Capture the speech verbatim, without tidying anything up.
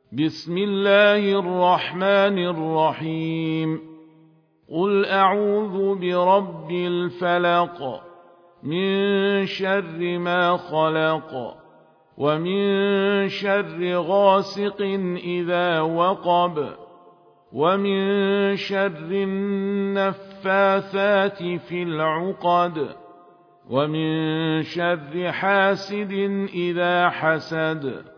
بسم الله الرحمن الرحيم قل أعوذ برب الفلق من شر ما خلق ومن شر غاسق إذا وقب ومن شر النفاثات في العقد ومن شر حاسد إذا حسد